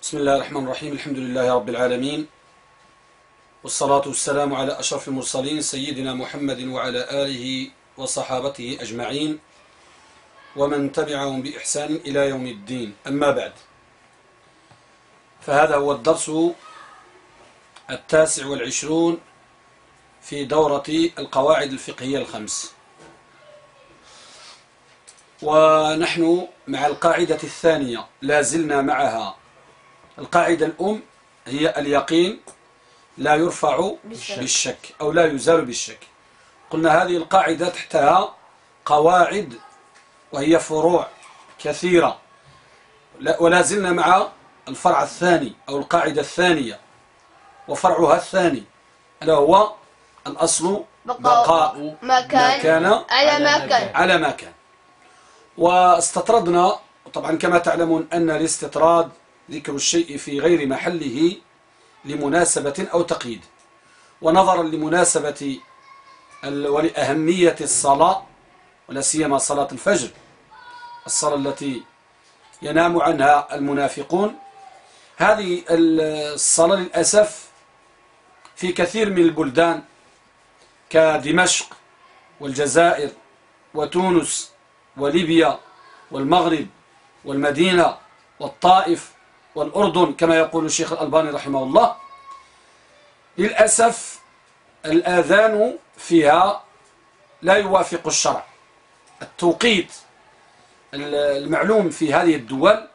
بسم الله الرحمن الرحيم. الحمد لله رب العالمين، والصلاة والسلام على أشرف المرسلين سيدنا محمد وعلى آله وصحابته أجمعين ومن تبعهم بإحسان إلى يوم الدين. أما بعد، فهذا هو الدرس 29 في دورة القواعد الفقهية الخمس، ونحن مع القاعدة الثانية لا زلنا معها. القاعدة الأم هي اليقين لا يرفع بالشك أو لا يزال بالشك. قلنا هذه القاعدة تحتها قواعد وهي فروع كثيرة، ولا زلنا مع الفرع الثاني أو القاعدة الثانية، وفرعها الثاني ألا هو الأصل بقاء ما كان على ما كان. واستطردنا، طبعا كما تعلمون أن الاستطراد ذكر الشيء في غير محله لمناسبة أو تقييد، ونظرا لمناسبة ولأهمية الصلاة، ولا سيما صلاة الفجر، الصلاة التي ينام عنها المنافقون. هذه الصلاة للأسف في كثير من البلدان كدمشق والجزائر وتونس وليبيا والمغرب والمدينة والطائف والأردن كما يقول الشيخ الألباني رحمه الله، للأسف الآذان فيها لا يوافق الشرع. التوقيت المعلوم في هذه الدول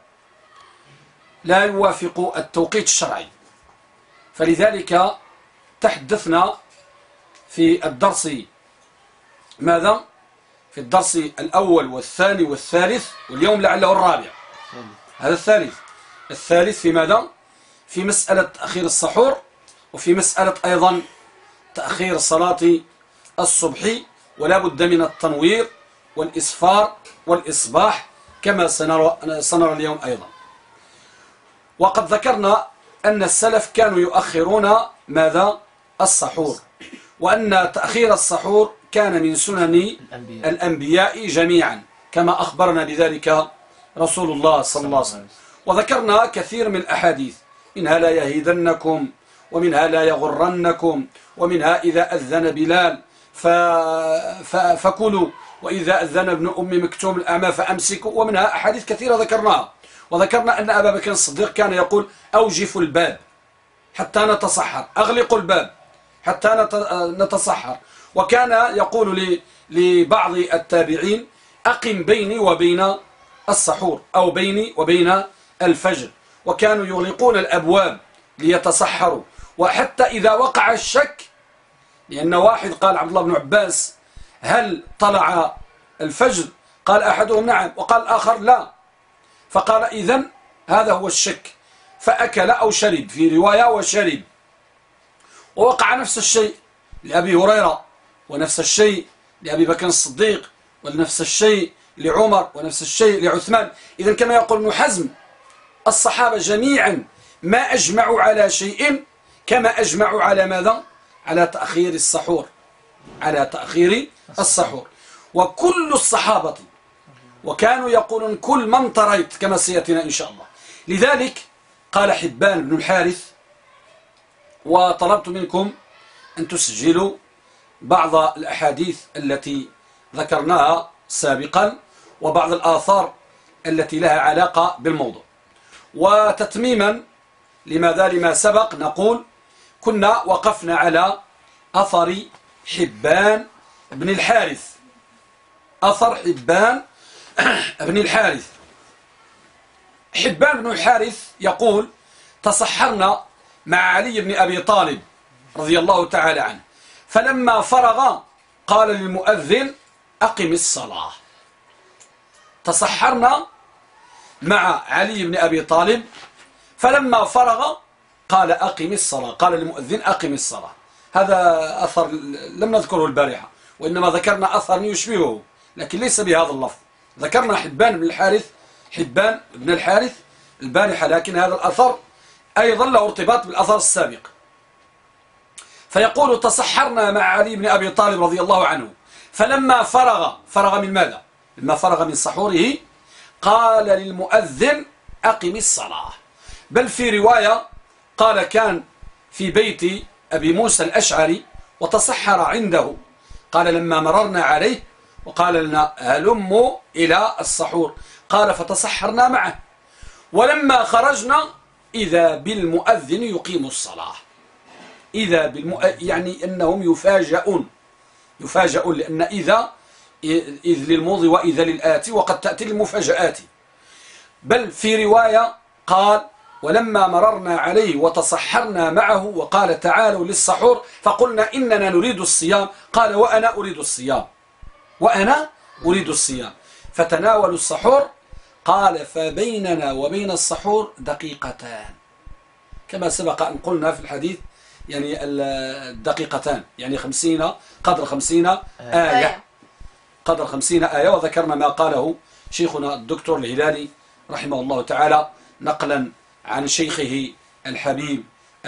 لا يوافق التوقيت الشرعي، فلذلك تحدثنا في الدرس ماذا؟ في الدرس الأول والثاني والثالث، واليوم لعله الرابع، هذا الثالث في ماذا؟ في مسألة تأخير السحور، وفي مسألة أيضا تأخير صلاة الصبح، ولا بد من التنوير والإسفار والإصباح كما سنرى اليوم أيضا. وقد ذكرنا أن السلف كانوا يؤخرون ماذا؟ السحور، وأن تأخير السحور كان من سنن الأنبياء جميعا كما أخبرنا بذلك رسول الله صلى الله عليه وسلم. وذكرنا كثير من الأحاديث، منها لا يهيدنكم، ومنها لا يغرنكم، ومنها إذا أذن بلال فكلوا، وإذا أذن ابن أم مكتوم الأعمى فأمسكوا، ومنها أحاديث كثيرة ذكرناها. وذكرنا أن أبا بكر الصديق كان يقول: أوجفوا الباب حتى نتصحر، أغلقوا الباب حتى نتصحر. وكان يقول لبعض التابعين: أقم بيني وبين السحور، أو بيني وبين الفجر. وكانوا يغلقون الأبواب ليتصحروا. وحتى إذا وقع الشك، لأن واحد قال عبد الله بن عباس: هل طلع الفجر؟ قال أحدهم: نعم، وقال الآخر: لا. فقال: إذن هذا هو الشك، فأكل أو شرب، في رواية وشرب. ووقع نفس الشيء لأبي هريرة، ونفس الشيء لأبي بكر الصديق، ونفس الشيء لعمر، ونفس الشيء لعثمان. إذن كما يقول ابن حزم: الصحابة جميعا ما أجمعوا على شيء كما أجمعوا على ماذا؟ على تأخير السحور، على تأخير السحور. وكل الصحابة، وكانوا يقولون: كل من تريت، كما سيأتينا إن شاء الله. لذلك قال حبان بن الحارث، وطلبت منكم أن تسجلوا بعض الأحاديث التي ذكرناها سابقا، وبعض الآثار التي لها علاقة بالموضوع. وتتميما لما سبق نقول: كنا وقفنا على أثر حبان بن الحارث، أثر حبان بن الحارث. حبان بن الحارث يقول: تصحرنا مع علي بن أبي طالب رضي الله تعالى عنه، فلما فرغ قال للمؤذن: أقم الصلاة. تصحرنا مع علي بن أبي طالب، فلما فرغ قال: أقم الصلاة، قال للمؤذن: أقم الصلاة. هذا أثر لم نذكره البارحة، وإنما ذكرنا أثر يشبهه لكن ليس بهذا اللفظ. ذكرنا حبان بن الحارث البارحة، لكن هذا الأثر أيضا له ارتباط بالأثر السابق. فيقول: تصحرنا مع علي بن أبي طالب رضي الله عنه، فلما فرغ من ماذا؟ لما فرغ من سحوره قال للمؤذن: أقم الصلاة. بل في رواية قال كان في بيت أبي موسى الأشعري وتصحر عنده، قال لما مررنا عليه وقال لنا هلموا إلى السحور، قال فتصحرنا معه، ولما خرجنا إذا بالمؤذن يقيم الصلاة. يعني أنهم يفاجئون لأن إذ للماضي وإذا للآتي وقد تأتي للمفاجآت. بل في رواية قال ولما مررنا عليه وتصحرنا معه وقال تعالوا للسحور فقلنا إننا نريد الصيام، قال وأنا أريد الصيام فتناولوا السحور، قال فبيننا وبين السحور دقيقتان، كما سبق أن قلنا في الحديث يعني الدقيقتان يعني قدر 50 آية، قدر 50 آية. وذكرنا ما قاله شيخنا الدكتور الهلالي رحمه الله تعالى نقلا عن شيخه الحبيب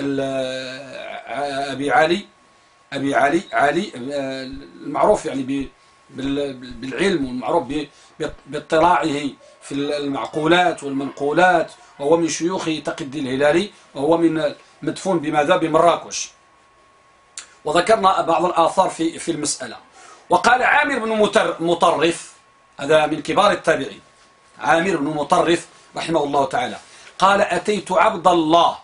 أبي علي المعروف يعني بالعلم والمعروف باطلاعه في المعقولات والمنقولات، وهو من شيوخ تقي الدين الهلالي، وهو من مدفون بماذا بمراكش. وذكرنا بعض الآثار في المسألة. وقال عامر بن مطرف، هذا من كبار التابعين، عامر بن مطرف رحمه الله تعالى قال أتيت عبد الله،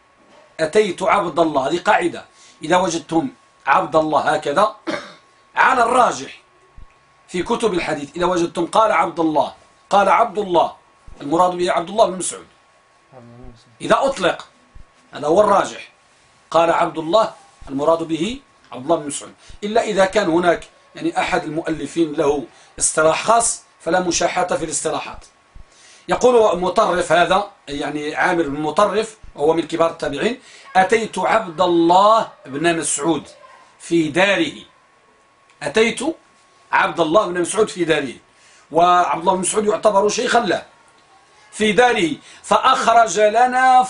هذه قاعدة إذا وجدتم عبد الله هكذا على الراجح في كتب الحديث، إذا وجدتم قال عبد الله المراد به عبد الله بن مسعود إذا أطلق، هذا هو الراجح، قال عبد الله المراد به عبد الله بن مسعود، إلا إذا كان هناك يعني أحد المؤلفين له اصطلاح خاص فلا مشاحة في الاصطلاحات. يقول مطرف هذا يعني عامر بن مطرف وهو من كبار التابعين أتيت عبد الله بن مسعود في داره، أتيت عبد الله بن مسعود في داره، وعبد الله بن مسعود يعتبر شيخا له، في داره فأخرج لنا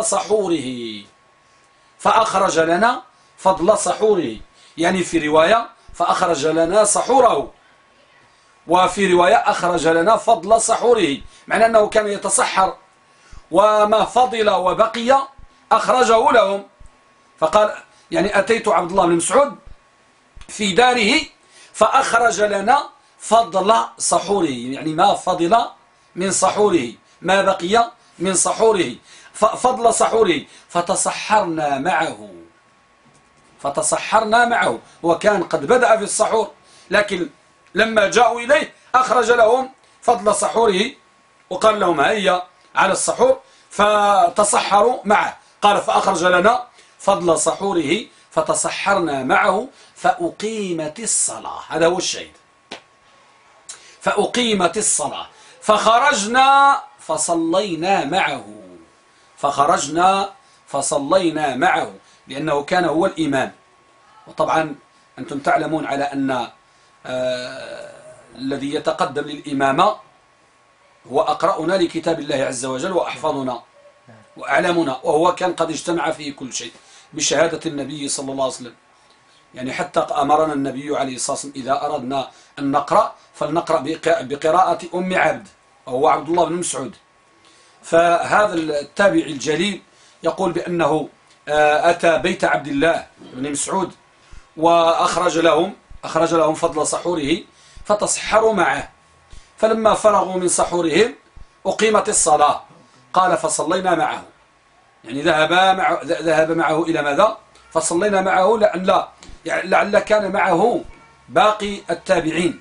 فضل صحوره، يعني في رواية فأخرج لنا سحوره، وفي رواية أخرج لنا فضل سحوره، معنى أنه كان يتصحر وما فضل وبقي أخرجه لهم. فقال يعني أتيت عبد الله بن مسعود في داره فأخرج لنا فضل سحوره، يعني ما فضل من سحوره، ما بقي من سحوره، فضل سحوره، فتصحرنا معه، وكان قد بدأ في السحور، لكن لما جاءوا إليه أخرج لهم فضل سحوره وقال لهم هيا على السحور، فتصحروا معه. قال فأخرج لنا فضل سحوره فتصحرنا معه فأقيمت الصلاة، هذا هو الشهيد، فأقيمت الصلاة فخرجنا فصلينا معه لأنه كان هو الإمام. وطبعا أنتم تعلمون على أن الذي يتقدم للإمامة هو أقرأنا لكتاب الله عز وجل وأحفظنا وأعلمنا، وهو كان قد اجتمع فيه كل شيء بشهادة النبي صلى الله عليه وسلم، يعني حتى أمرنا النبي عليه الصلاة والسلام إذا أردنا أن نقرأ فلنقرأ بقراءة أم عبد وهو عبد الله بن مسعود. فهذا التابعي الجليل يقول بأنه أتى بيت عبد الله بن مسعود وأخرج لهم فضل سحوره فتصحروا معه، فلما فرغوا من سحورهم أقيمت الصلاة، قال فصلينا معه، يعني ذهب معه إلى ماذا؟ فصلينا معه لعل كان معه باقي التابعين،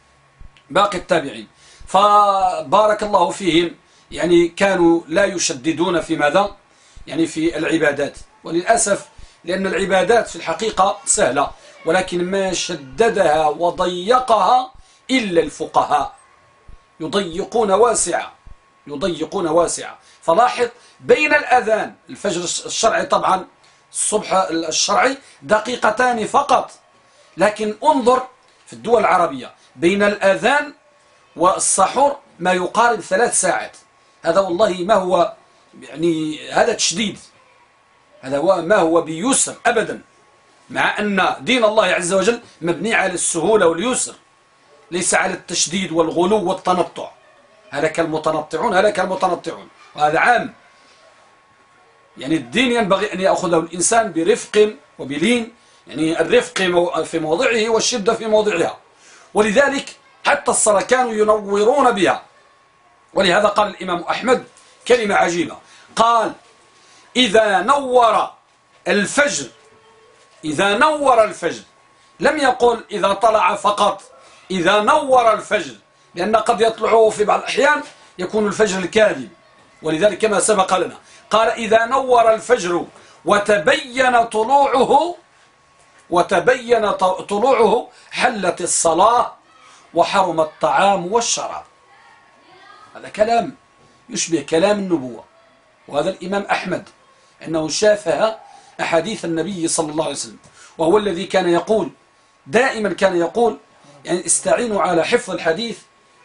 فبارك الله فيهم، يعني كانوا لا يشددون في ماذا؟ يعني في العبادات، وللأسف لأن العبادات في الحقيقة سهلة، ولكن ما شددها وضيقها إلا الفقهاء، يضيقون واسعة. فلاحظ بين الأذان الفجر الشرعي، طبعا الصبح الشرعي دقيقتان فقط، لكن انظر في الدول العربية بين الأذان والسحور ما يقارب 3 ساعات. هذا والله ما هو يعني هذا تشديد، هذا هو ما هو بيسر أبدا، مع أن دين الله عز وجل مبني على السهولة واليسر، ليس على التشديد والغلو والتنطع. هلك المتنطعون، وهذا عام. يعني الدين ينبغي أن يأخذه الإنسان برفق وبلين، يعني الرفق في موضعه والشدة في موضعها. ولذلك حتى الصلاة كانوا ينورون بها. ولهذا قال الإمام أحمد كلمة عجيبة، قال إذا نور الفجر، إذا نور الفجر، لم يقل إذا طلع فقط، إذا نور الفجر، لأن قد يطلع في بعض الأحيان يكون الفجر الكاذب، ولذلك كما سبق لنا قال إذا نور الفجر وتبين طلوعه حلت الصلاة وحرم الطعام والشراب. هذا كلام يشبه كلام النبوة. وهذا الإمام أحمد أنه شافها أحاديث النبي صلى الله عليه وسلم، وهو الذي كان يقول دائما، كان يقول يعني استعينوا على حفظ الحديث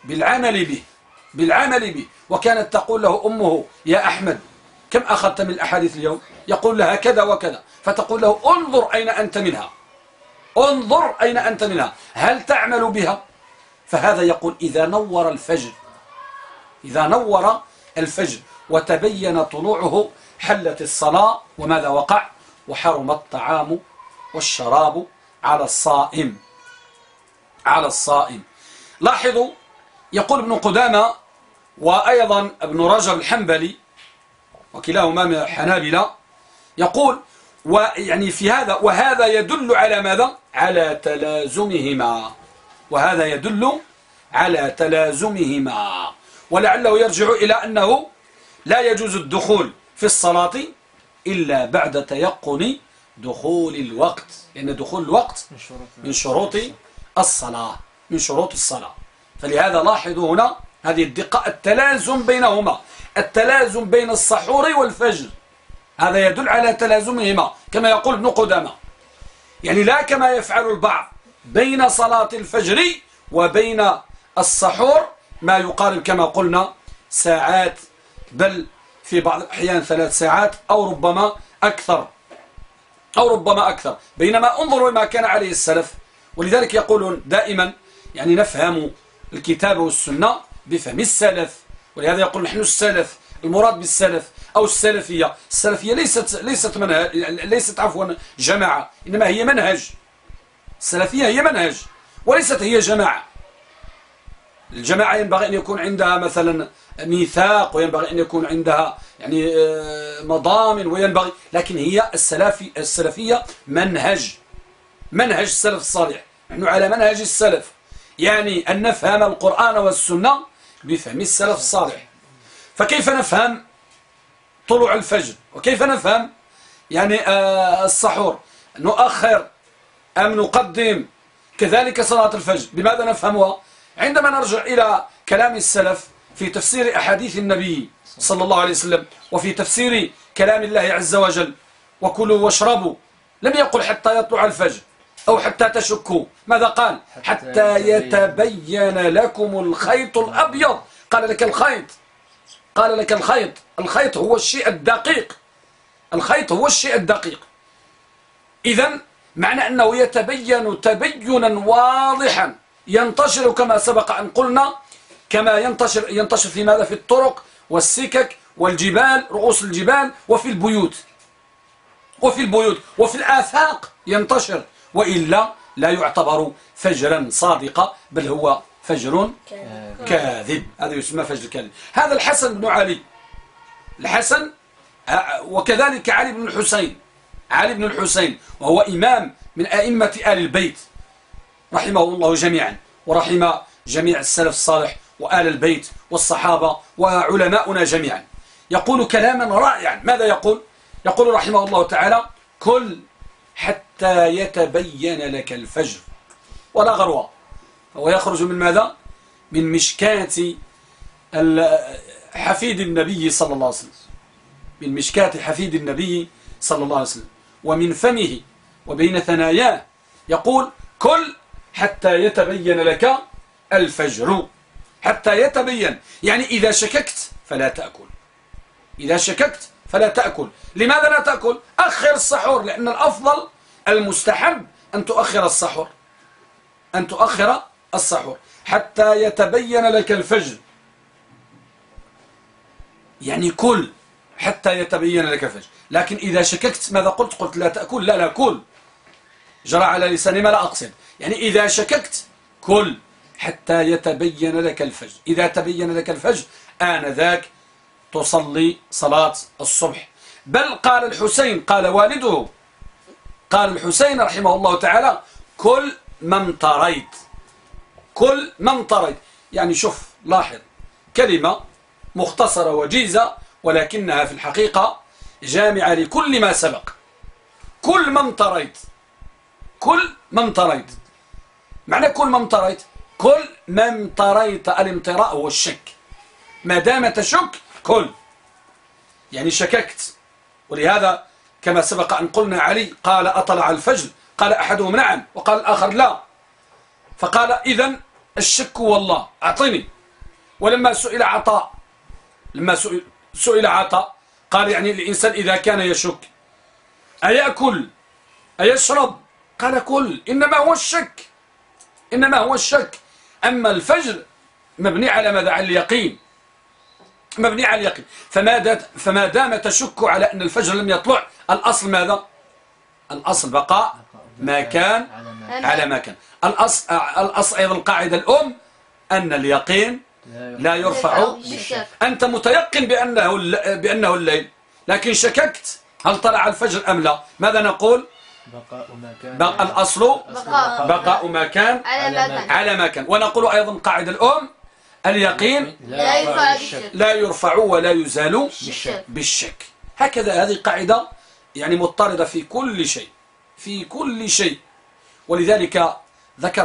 بالعمل به. وكانت تقول له أمه يا أحمد كم أخذت من الأحاديث اليوم؟ يقول لها كذا وكذا، فتقول له انظر أين أنت منها، انظر أين أنت منها، هل تعمل بها؟ فهذا يقول إذا نور الفجر، إذا نور الفجر وتبين طلوعه حلت الصلاة، وماذا وقع؟ وحرم الطعام والشراب على الصائم، على الصائم. لاحظوا يقول ابن قدامة وأيضا ابن رجب الحنبلي وكلاهما من الحنابلة، يقول ويعني في هذا، وهذا يدل على ماذا؟ على تلازمهما، وهذا يدل على تلازمهما، ولعله يرجع إلى أنه لا يجوز الدخول في الصلاة إلا بعد تيقن دخول الوقت، لأن دخول الوقت من شروط الصلاة، من شروط الصلاة. فلهذا لاحظوا هنا هذه الدقة، التلازم بينهما، التلازم بين السحور والفجر، هذا يدل على تلازمهما كما يقول ابن قدامة، يعني لا كما يفعل البعض بين صلاة الفجر وبين السحور ما يقارب كما قلنا ساعات، بل في بعض الأحيان 3 ساعات أو ربما أكثر، بينما انظروا ما كان عليه السلف. ولذلك يقولون دائما يعني نفهم الكتاب والسنة بفهم السلف، ولهذا يقول نحن السلف، المراد بالسلف أو السلفية ليست عفوا جماعة، إنما هي منهج. السلفية هي منهج وليست هي جماعة. الجماعة ينبغي أن يكون عندها مثلا ميثاق، وينبغي أن يكون عندها يعني مضامن، وينبغي، لكن هي السلفية منهج السلف الصالح. نحن على منهج السلف، يعني أن نفهم القرآن والسنة بفهم السلف الصالح. فكيف نفهم طلوع الفجر؟ وكيف نفهم يعني السحور؟ نؤخر أم نقدم؟ كذلك صلاة الفجر بماذا نفهمها؟ عندما نرجع إلى كلام السلف في تفسير أحاديث النبي صلى الله عليه وسلم، وفي تفسير كلام الله عز وجل، وكلوا واشربوا، لم يقل حتى يطلع الفجر أو حتى تشكوا، ماذا قال؟ حتى يتبين لكم الخيط الأبيض. قال لك الخيط، الخيط هو الشيء الدقيق، الخيط هو الشيء الدقيق. إذن معنى أنه يتبين تبينا واضحا، ينتشر كما سبق أن قلنا، كما ينتشر في ماذا؟ في الطرق والسكك والجبال، رؤوس الجبال، وفي البيوت وفي الآفاق ينتشر، وإلا لا يعتبر فجرا صادقا، بل هو فجر كاذب. هذا يسمى فجر كاذب. هذا الحسن بن علي، الحسن، وكذلك علي بن الحسين، وهو إمام من أئمة آل البيت رحمه الله جميعا، ورحم جميع السلف الصالح وآل البيت والصحابة وعلماؤنا جميعا. يقول كلاما رائعا، ماذا يقول؟ يقول رحمه الله تعالى: كل حتى يتبين لك الفجر ولا غروة. هو يخرج من ماذا؟ من مشكاة حفيد النبي صلى الله عليه وسلم، من مشكاة حفيد النبي صلى الله عليه وسلم، ومن فمه وبين ثناياه يقول: كل حتى يتبين لك الفجر. حتى يتبين، يعني إذا شككت فلا تأكل، إذا شككت فلا تأكل. لماذا لا تأكل؟ أخر السحور، لأن الأفضل المستحب أن تؤخر السحور، أن تؤخر السحور حتى يتبين لك الفجر، يعني كل حتى يتبين لك الفجر. لكن إذا شككت ماذا قلت؟ قلت لا تأكل. لا كل، جرى على لساني ما لا أقصد. يعني إذا شككت كل حتى يتبين لك الفجر. إذا تبين لك الفجر آنذاك تصلي صلاة الصبح. بل قال الحسين، قال والده، قال الحسين رحمه الله تعالى: كل ما امتريت. كل ما امتريت، يعني شوف لاحظ، كلمة مختصرة وجيزة ولكنها في الحقيقة جامعة لكل ما سبق. كل ما امتريت، كل ما امتريت. معنى كل ما امتريت، كل ما امتريت. الامتراء هو الشك. ما دام تشك كل، يعني شككت. ولهذا كما سبق أن قلنا علي قال: أطلع الفجر؟ قال أحدهم: نعم، وقال الآخر: لا. فقال: إذن الشك والله أعطني. ولما سئل عطاء، لما سئل عطاء قال: يعني الإنسان إذا كان يشك أيأكل أيشرب؟ قال: كل، إنما هو الشك، إنما هو الشك. أما الفجر مبني على ماذا؟ على اليقين، مبني على اليقين. فما دام تشك على أن الفجر لم يطلع، الأصل ماذا؟ الأصل بقاء ما كان على ما كان. الأصل أيضا القاعدة الأم أن اليقين لا يرفع بالشك. أنت متيقن بأنه الليل، لكن شككت هل طلع الفجر أم لا، ماذا نقول؟ بقى الأصل بقاء ما كان على ما كان. ونقول أيضا قاعدة الأم: اليقين لا يرفع ولا يزال بالشك. هكذا هذه قاعدة يعني مضطردة في كل شيء، في كل شيء. ولذلك ذكر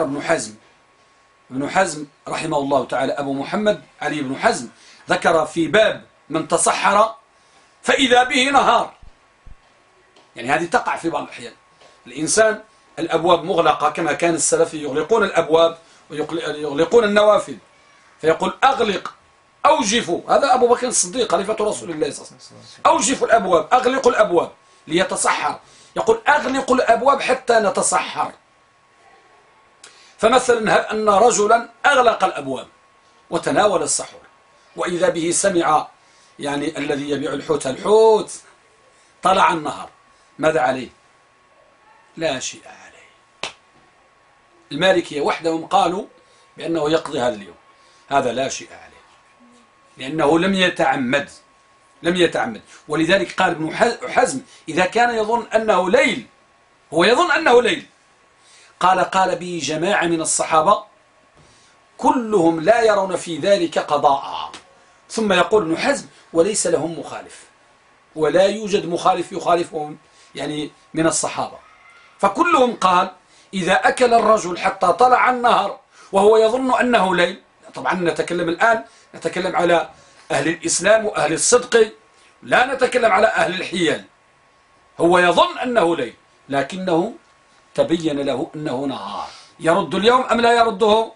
ابن حزم رحمه الله تعالى، أبو محمد علي بن حزم، ذكر في باب من تصحر فإذا به نهار. يعني هذه تقع في بعض الأحيان. الإنسان الأبواب مغلقة كما كان السلف يغلقون الأبواب ويغلقون النوافذ، فيقول: أغلق، أوجفوا. هذا أبو بكر الصديق خليفة رسول الله صلى الله عليه وسلم: أوجفوا الأبواب، أغلقوا الأبواب ليتصحر. يقول: أغلقوا الأبواب حتى نتصحر. فمثلا هب أن رجلا أغلق الأبواب وتناول السحور، وإذا به سمع يعني الذي يبيع الحوت طلع النهر، ماذا عليه؟ لا شيء عليه. المالكية وحدهم قالوا بأنه يقضي هذا اليوم، هذا لا شيء عليه، لأنه لم يتعمد. ولذلك قال ابن حزم: إذا كان يظن أنه ليل، هو يظن أنه ليل، قال به جماعة من الصحابة كلهم لا يرون في ذلك قضاء. ثم يقول ابن حزم: وليس لهم مخالف، ولا يوجد مخالف يخالفهم يعني من الصحابة. فكلهم قال: إذا أكل الرجل حتى طلع النهر وهو يظن أنه ليل. طبعا نتكلم الآن على أهل الإسلام وأهل الصدق، لا نتكلم على أهل الحيل. هو يظن أنه ليل لكنه تبين له أنه نهار. يرد اليوم أم لا يرده؟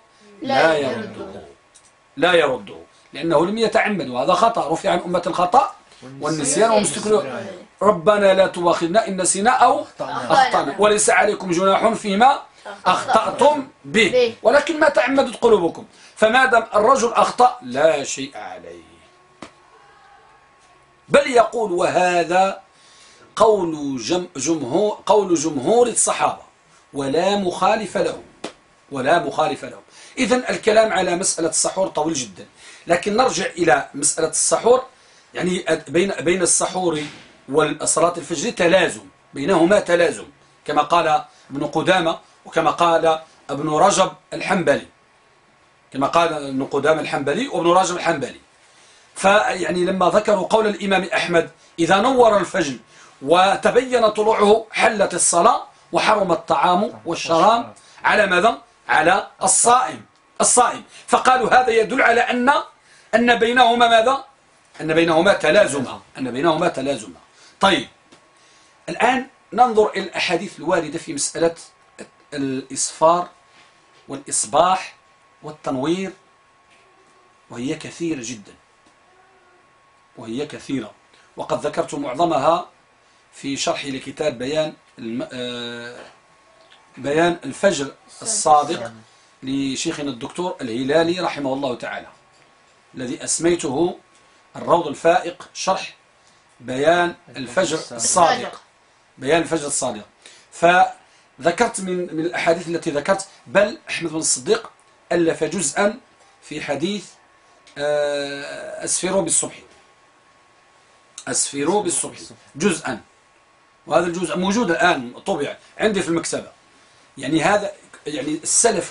لا يرده لأنه لم يتعمد، وهذا خطأ. رفع عن أمة الخطأ والنسيان ومستكبر. ربنا لا تؤاخذنا إن نسينا أو أخطأنا، وليس عليكم جناح فيما أخطأتم به ولكن ما تعمدت قلوبكم. فما دام الرجل أخطأ لا شيء عليه. بل يقول: وهذا قول جمهور الصحابة ولا مخالف لهم. إذن الكلام على مسألة السحور طويل جدا، لكن نرجع إلى مسألة السحور. يعني بين السحور والصلاة الفجر تلازم، بينهما تلازم، كما قال ابن قدامة وكما قال ابن رجب الحنبلي، وابن رجب الحنبلي. فيعني لما ذكروا قول الإمام أحمد: إذا نور الفجر وتبين طلوعه حلت الصلاة وحرم الطعام والشراب على ماذا؟ على الصائم. فقالوا هذا يدل على أن بينهما ماذا؟ أن بينهما تلازما. طيب، الآن ننظر إلى الأحاديث الواردة في مسألة الإصفار والإصباح والتنوير، وهي كثيرة جدا، وقد ذكرت معظمها في شرحي لكتاب بيان الفجر الصادق لشيخنا الدكتور الهلالي رحمه الله تعالى، الذي أسميته الروض الفائق شرح بيان الفجر الصادق، بيان الفجر الصادق. فذكرت من الأحاديث التي ذكرت، بل أحمد بن الصديق ألف جزءا في حديث أسفروا بالصبح، أسفروا بالصبح جزءا، وهذا الجزء موجود الآن طبع عندي في المكتبة. يعني هذا يعني السلف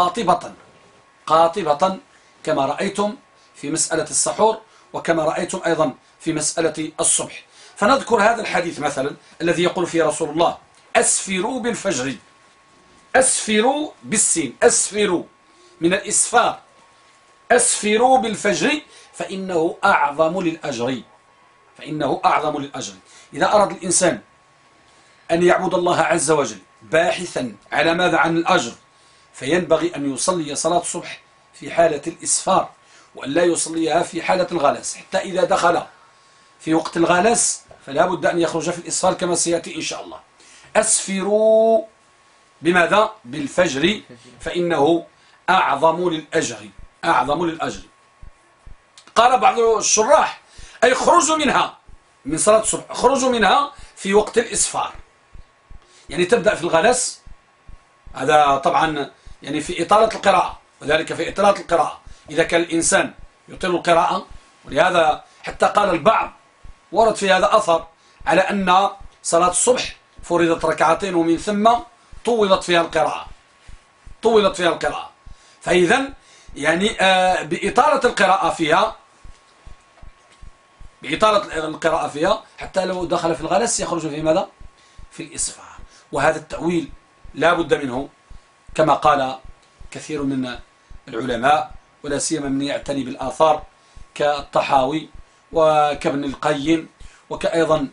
قاطبة كما رأيتم في مسألة السحور، وكما رأيتم أيضا في مسألة الصبح. فنذكر هذا الحديث مثلا الذي يقول فيه رسول الله أسفروا بالفجر، أسفروا بالسين، أسفروا من الإسفار، أسفروا بالفجر فإنه أعظم للأجر، فإنه أعظم للأجر. إذا أراد الإنسان أن يعبد الله عز وجل باحثا على ماذا؟ عن الأجر، فينبغي أن يصلي صلاة الصبح في حالة الإسفار، وأن لا يصليها في حالة الغلس، حتى إذا دخل في وقت الغلس فلا بد أن يخرج في الإسفار كما سيأتي إن شاء الله. أسفروا بماذا؟ بالفجر فإنه أعظم للأجر، أعظم للأجر. قال بعض الشراح أي خرجوا منها، من صلاة الصبح خرجوا منها في وقت الإسفار، يعني تبدأ في الغلس، هذا طبعا يعني في إطالة القراءة، وذلك في إطالة القراءة إذا كان الإنسان يطيل القراءة. ولهذا حتى قال البعض، ورد في هذا أثر، على أن صلاة الصبح فرضت ركعتين ومن ثم طولت فيها القراءة، طولت فيها القراءة. فإذا يعني بإطالة القراءة فيها، بإطالة القراءة فيها حتى لو دخل في الغلس يخرج في ماذا؟ في الإسفار. وهذا التأويل لا بد منه كما قال كثير من العلماء، ولا سيما من يعتني بالآثار كالطحاوي وكابن القيم وكأيضا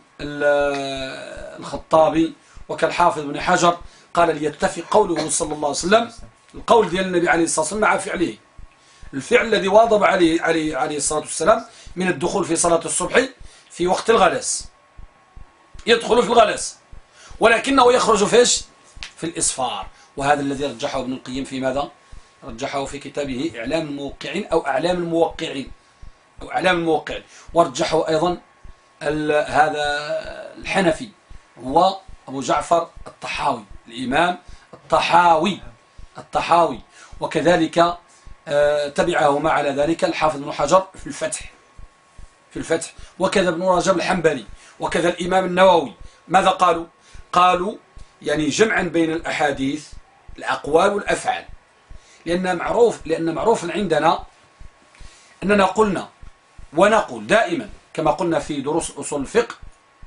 الخطابي وكالحافظ بن حجر. قال ليتفق قوله صلى الله عليه وسلم، القول ديال النبي عليه الصلاة والسلام مع فعله، الفعل الذي واظب عليه الصلاة والسلام من الدخول في صلاة الصبح في وقت الغلس، يدخل في الغلس ولكنه يخرج فيش؟ في الإسفار. وهذا الذي رجحه ابن القيم في ماذا؟ رجحه في كتابه إعلام الموقعين أو أعلام الموقعين، أو أعلام الموقعين. ورجحه أيضا هذا الحنفي هو أبو جعفر الطحاوي، الإمام الطحاوي. وكذلك تبعه ما على ذلك الحافظ بن حجر في الفتح، وكذا ابن رجب الحنبلي، وكذا الإمام النووي. ماذا قالوا؟ قالوا يعني جمعا بين الأحاديث، الأقوال والأفعال، لأن معروف عندنا أننا قلنا ونقول دائما كما قلنا في دروس أصول الفقه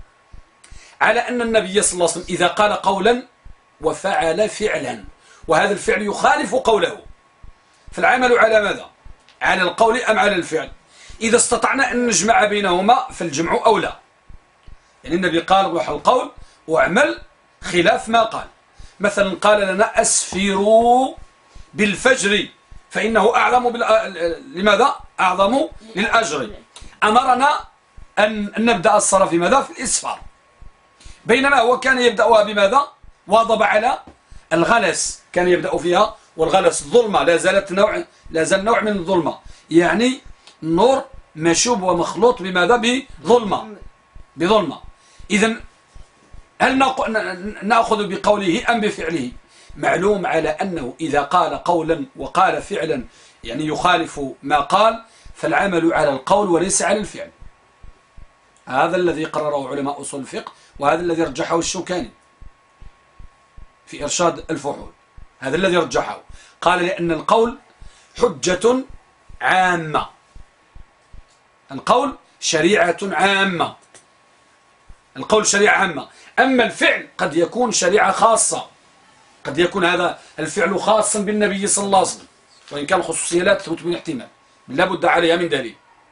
على أن النبي صلى الله عليه وسلم إذا قال قولا وفعل فعلا، وهذا الفعل يخالف قوله، فالعمل على ماذا؟ على القول أم على الفعل؟ إذا استطعنا أن نجمع بينهما فالجمع أولى. يعني النبي قال روح القول واعمل خلاف ما قال. مثلا قال لنا أسفروا بالفجر فإنه أعظم لماذا؟ أعظم للأجر. أمرنا أن نبدأ الصلاة في ماذا؟ في الإسفار، بينما هو كان يبدأها بماذا؟ واظب على الغلس، كان يبدأ فيها، والغلس الظلمة، لا زال نوع من الظلمة، يعني النور مشوب ومخلوط بماذا؟ بظلمة. إذن هل نأخذ بقوله أم بفعله؟ معلوم على أنه إذا قال قولا وقال فعلا يعني يخالف ما قال، فالعمل على القول وليس على الفعل. هذا الذي قرره علماء أصول الفقه، وهذا الذي رجحه الشوكاني في إرشاد الفحول، هذا الذي رجحه. قال لأن القول حجة عامة، القول شريعة عامة، القول شريعة عامة. أما الفعل قد يكون شريعة خاصة، قد يكون هذا الفعل خاصا بالنبي صلى الله عليه وسلم، وإن كان الخصوصية لا تثبت من احتمال، لا بد عليها من دليل.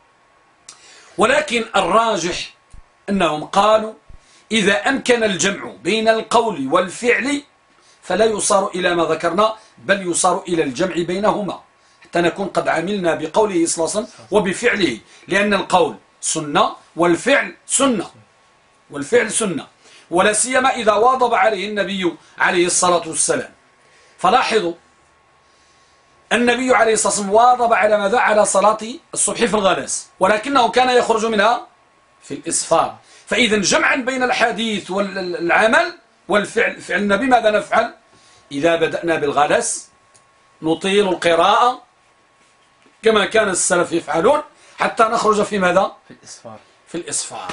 ولكن الراجح أنهم قالوا إذا أمكن الجمع بين القول والفعل فلا يصار إلى ما ذكرنا، بل يصار إلى الجمع بينهما، حتى نكون قد عملنا بقوله صلى الله عليه وسلم وبفعله، لأن القول سنة والفعل سنة، ولا سيما إذا واظب عليه النبي عليه الصلاة والسلام. فلاحظوا النبي عليه الصلاة والسلام واظب على ماذا؟ على صلاة الصبح في الغلس، ولكنه كان يخرج منها في الإسفار. فإذا جمعا بين الحديث والعمل والفعل، فعلنا بماذا نفعل؟ إذا بدأنا بالغلس نطيل القراءة كما كان السلف يفعلون حتى نخرج في ماذا؟ في الإسفار. في الإسفار.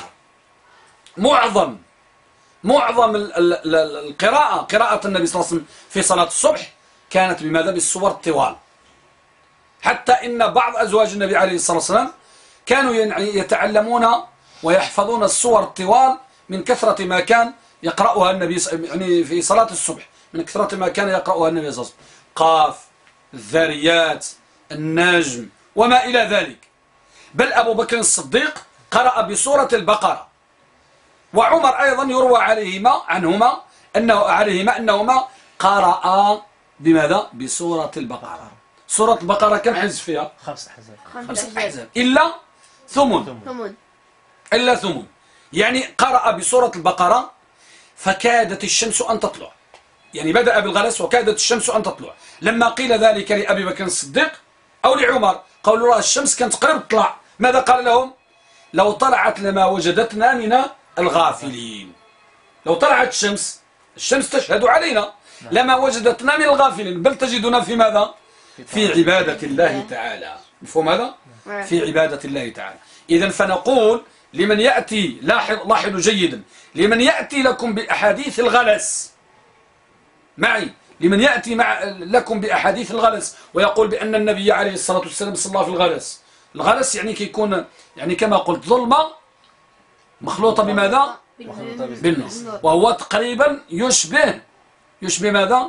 معظم القراءة، قراءة النبي صلى الله عليه وسلم في صلاة الصبح كانت بماذا؟ بالصور الطوال، حتى إن بعض أزواج النبي عليه الصلاة والسلام كانوا يتعلمون ويحفظون الصور الطوال من كثرة ما كان يقرأها النبي يعني في صلاة الصبح، من كثرة ما كان يقرأها النبي صلى الله عليه وسلم، قاف، الذاريات، النجم وما إلى ذلك. بل أبو بكر الصديق قرأ بسورة البقرة، وعمر أيضا يروى عنهما أنهما قرأ بماذا؟ بسورة البقرة. سورة البقرة كم حزب فيها؟ 5 أحزاب. 5 أحزاب إلا ثمن. إلا ثمن. يعني قرأ بسورة البقرة فكادت الشمس أن تطلع، يعني بدأ بالغلس وكادت الشمس أن تطلع. لما قيل ذلك لأبي بكر الصديق أو لعمر قالوا له الشمس كانت قريب تطلع، ماذا قال لهم؟ لو طلعت لما وجدتنا من الغافلين. لو طلعت الشمس تشهد علينا، لما وجدتنا من الغافلين، بل تجدنا في ماذا؟ في عبادة الله تعالى. مفهوم هذا؟ في عبادة الله تعالى. إذن فنقول لمن يأتي، لاحظوا جيدا، لمن يأتي لكم بأحاديث الغلس معي، لمن يأتي لكم بأحاديث الغلس ويقول بأن النبي عليه الصلاة والسلام صلى في الغلس. الغلس يعني كيكون يعني كما قلت ظلمة مخلوطة بماذا؟ بالنور، وهو تقريبا يشبه ماذا؟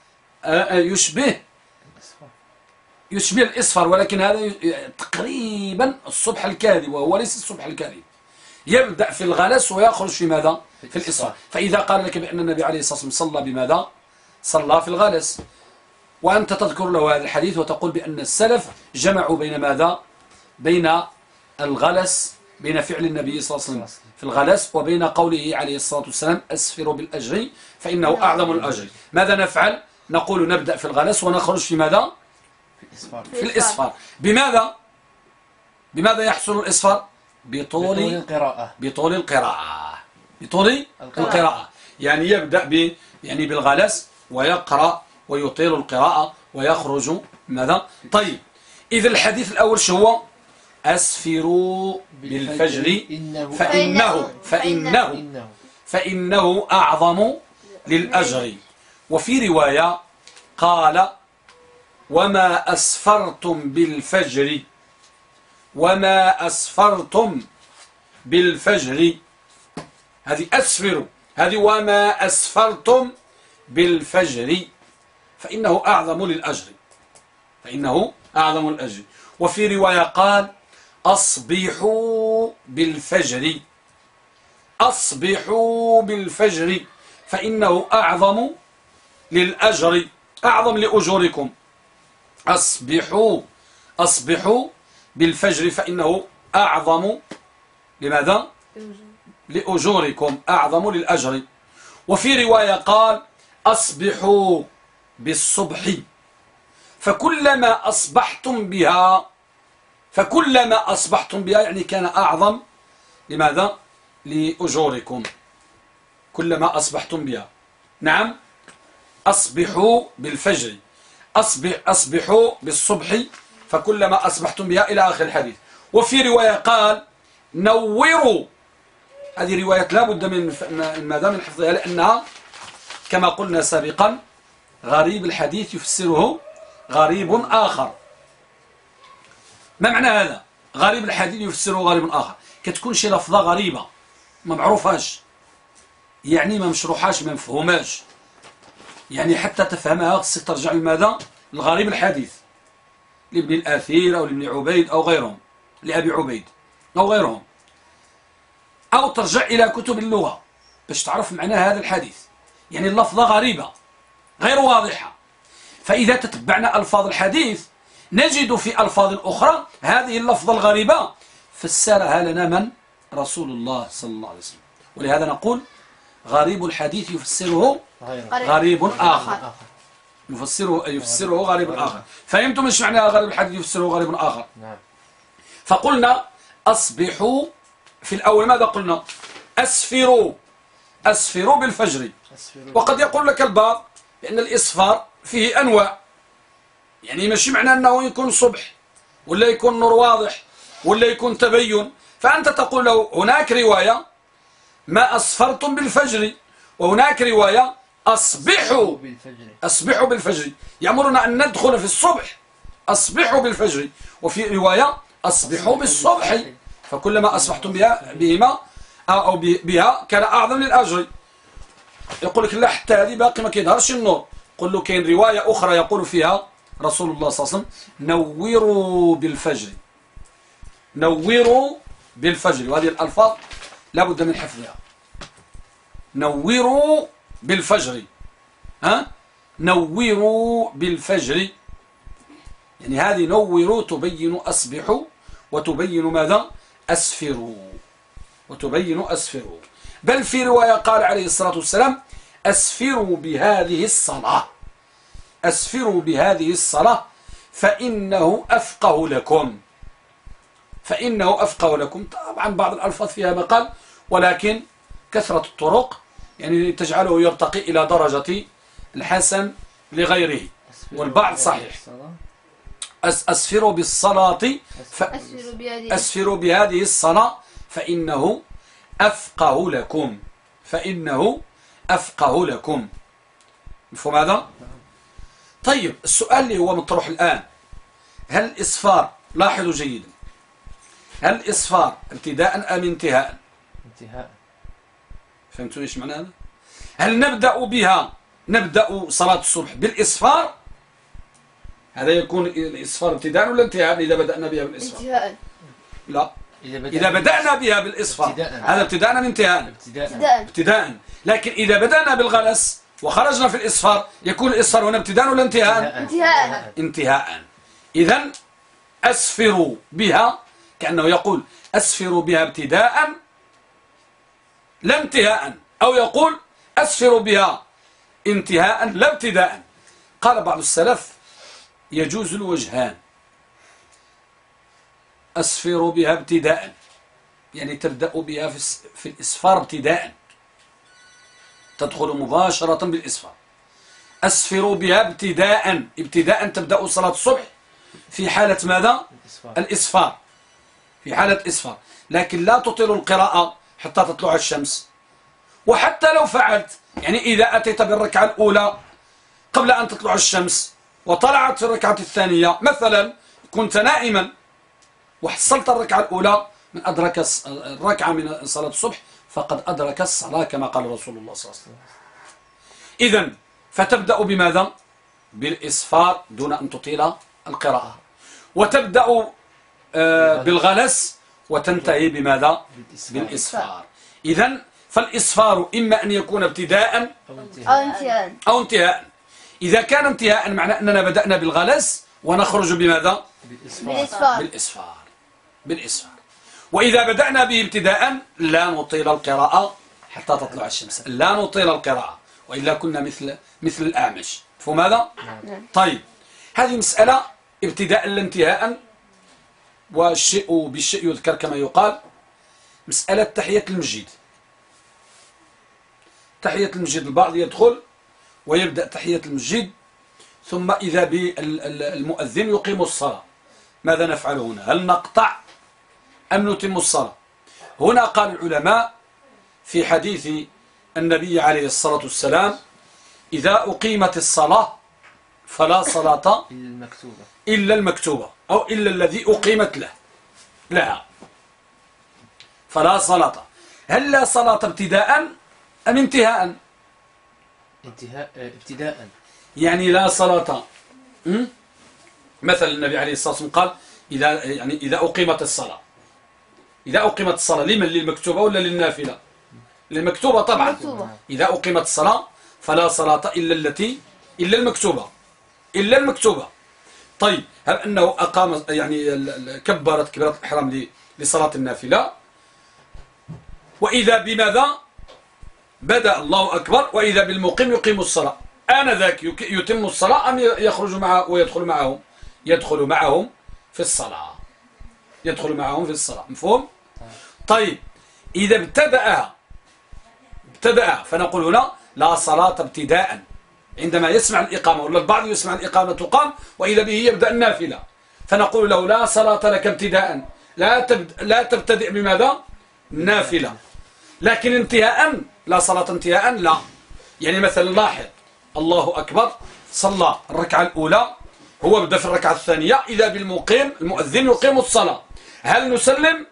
يشبه الإصفر، ولكن هذا تقريبا الصبح الكاذب، وهو ليس الصبح الكاذب. يبدأ في الغلس ويخرج في ماذا؟ في الإصفار. فإذا قال لك بأن النبي عليه الصلاة والسلام صلى بماذا؟ صلى في الغلس، وأنت تذكر له هذا الحديث وتقول بأن السلف جمعوا بين ماذا؟ بين الغلس، بين فعل النبي صلى الله عليه وسلم في الغلس وبين قوله عليه الصلاة والسلام أسفروا بالأجر فإنه أعظم الأجر. ماذا نفعل؟ نقول نبدأ في الغلس ونخرج في ماذا؟ في الإصفار. بماذا يحصل الإصفار؟ بطول القراءة. يعني يبدأ يعني بالغلس ويقرأ ويطيل القراءة ويخرج ماذا؟ طيب، إذا الحديث الأول شو هو؟ أسفروا بالفجر فإنه أعظم للأجر. وفي رواية قال وما أسفرتم بالفجر، هذه أسفروا، هذه وما أسفرتم بالفجر فإنه أعظم للأجر. وفي رواية قال أصبحوا بالفجر فإنه أعظم للأجر، أعظم لأجوركم. أصبحوا بالفجر فإنه أعظم لماذا؟ لأجوركم، أعظم للأجر. وفي رواية قال أصبحوا بالصبح فكلما أصبحتم بها يعني كان أعظم لماذا؟ لأجوركم، كلما أصبحتم بها. نعم، أصبحوا بالفجر، أصبحوا بالصبح فكلما أصبحتم بها إلى آخر الحديث. وفي رواية قال نوروا، هذه رواية لا بد من حفظها، لأنها كما قلنا سابقا غريب الحديث يفسره غريب آخر. ما معنى هذا؟ غريب الحديث يفسره غريب آخر، كتكون شي لفظة غريبة ما معروفاش، يعني ما مشروحاش، ما مفهوماش، يعني حتى تفهمها خصك ترجع لماذا؟ الغريب الحديث لابن الأثير أو لابن عبيد أو غيرهم، لأبي عبيد أو غيرهم، أو ترجع إلى كتب اللغة باش تعرف معنى هذا الحديث. يعني اللفظة غريبة غير واضحة، فإذا تتبعنا ألفاظ الحديث نجد في ألفاظ أخرى هذه اللفظة الغريبة فسرها لنا من؟ رسول الله صلى الله عليه وسلم. ولهذا نقول غريب الحديث يفسره غريب آخر، يفسره غريب آخر. فهمتم ايش معنى غريب الحديث يفسره غريب آخر؟ فقلنا أصبحوا في الأول ماذا قلنا؟ أسفروا بالفجر. وقد يقول لك البعض بأن الإصفار فيه أنواع، يعني ماشي معنى أنه يكون صبح ولا يكون نور واضح ولا يكون تبين. فأنت تقول له هناك رواية ما أصفرتم بالفجر، وهناك رواية أصبحوا بالفجر، يأمرنا أن ندخل في الصبح، أصبحوا بالفجر. وفي رواية أصبحوا بالصبح، فكلما أصبحتم بهما أو بها كان أعظم للأجر. يقول لك لا، حتى هذه باقي ما كيظهرش النور. قل له كاين رواية أخرى يقول فيها رسول الله صلى الله عليه وسلم نوروا بالفجر، نوروا بالفجر. وهذه الألفاظ لا بد من حفظها. نوروا بالفجر، نوروا بالفجر، يعني هذه نوروا تبين أصبحوا، وتبين ماذا؟ أسفروا، وتبين أسفروا. بل في رواية قال عليه الصلاة والسلام أسفروا بهذه الصلاة، أسفروا بهذه الصلاة فإنه أفقه لكم، فإنه أفقه لكم. طبعا بعض الألفاظ فيها مقال، ولكن كثرة الطرق يعني تجعله يرتقي إلى درجة الحسن لغيره، والبعض صحيح. أسفروا بالصلاة أسفروا بهذه الصلاة فإنه أفقه لكم، فإنه أفقه لكم. مفهوم هذا؟ طيب السؤال اللي هو مطروح الآن، هل الإصفار، لاحظوا جيدا، هل الإصفار ابتداء أم انتهاء؟ انتهاء. فهمتوا ايش معنى هذا؟ هل نبدأ صلاة الصبح بالإصفار؟ هذا يكون الإصفار ابتداء ولا انتهاء إذا بدأنا بها بالإصفار؟ انتهاء. لا، إذا بدأنا بها بالإصفار هذا ابتداء أم انتهاء؟ ابتداء. لكن إذا بدأنا بالغلس وخرجنا في الإصفار يكون الإصفار هنا ابتداء ولا انتهاء؟ انتهاء. إذن أسفروا بها، كأنه يقول أسفروا بها ابتداء لا انتهاء، أو يقول أسفروا بها انتهاء لا ابتداء. قال بعض السلف يجوز الوجهان، أسفروا بها ابتداء يعني تبدأ بها في الإصفار ابتداء، تدخل مباشرة بالإصفار. أسفروا بها ابتداء تبدأ صلاة الصبح في حالة ماذا؟ الإصفار، في حالة إصفار. لكن لا تطيل القراءة حتى تطلع الشمس. وحتى لو فعلت، يعني إذا أتيت بالركعة الأولى قبل أن تطلع الشمس وطلعت في الركعة الثانية مثلا، كنت نائما وحصلت الركعة الأولى، من أدرك الركعة من صلاة الصبح فقد أدرك الصلاة كما قال رسول الله صلى الله عليه وسلم. إذن فتبدأ بماذا؟ بالإصفار دون أن تطيل القراءة، وتبدأ بالغلس وتنتهي بماذا؟ بالإصفار. إذن فالإصفار إما أن يكون ابتداء أو انتهاء. إذا كان انتهاء معنى أننا بدأنا بالغلس ونخرج بماذا؟ بالإصفار. وإذا بدأنا به ابتداء لا نطيل القراءة حتى تطلع الشمس، لا نطيل القراءة، وإلا كنا مثل الأعمش. فهم هذا؟ طيب هذه مسألة ابتداء لا انتهاء. والشيء بالشيء يذكر كما يقال. مسألة تحية المسجد. تحية المسجد البعض يدخل ويبدأ تحية المسجد، ثم إذا بالمؤذن يقيم الصلاة. ماذا نفعل هنا؟ هل نقطع أم نتم الصلاة؟ هنا قال العلماء في حديث النبي عليه الصلاة والسلام إذا أقيمت الصلاة فلا صلاة إلا المكتوبة أو إلا الذي أقيمت لها فلا صلاة. هل لا صلاة ابتداء أم انتهاء؟ ابتداء، يعني لا صلاة. مثل النبي عليه الصلاة والسلام قال إذا أقيمت الصلاة، إذا أقيمت الصلاة لمن؟ للمكتوبة ولا للنافلة؟ للمكتوبة طبعا. إذا أقيمت الصلاة فلا صلاة إلا المكتوبة. طيب هل أنه أقام يعني كبرت كبيرة الإحرام لصلاة النافلة، وإذا بماذا؟ بدأ الله أكبر وإذا بالمقيم يقيم الصلاة، آنذاك يتم الصلاة أم يخرج معه ويدخل معهم؟ يدخل معهم في الصلاة. مفهوم؟ طيب إذا ابتدأ فنقول هنا لا صلاة ابتداء، عندما يسمع الإقامة، ولا البعض يسمع الإقامة تقام وإذا به يبدأ النافلة، فنقول له لا صلاة لك ابتداء، لا تبتدئ بماذا؟ نافلة. لكن انتهاء لا صلاة انتهاء لا. يعني مثلا لاحظ، الله أكبر، صلى الركعة الأولى، هو بدأ في الركعة الثانية، إذا المؤذن يقيم الصلاة، هل نسلم؟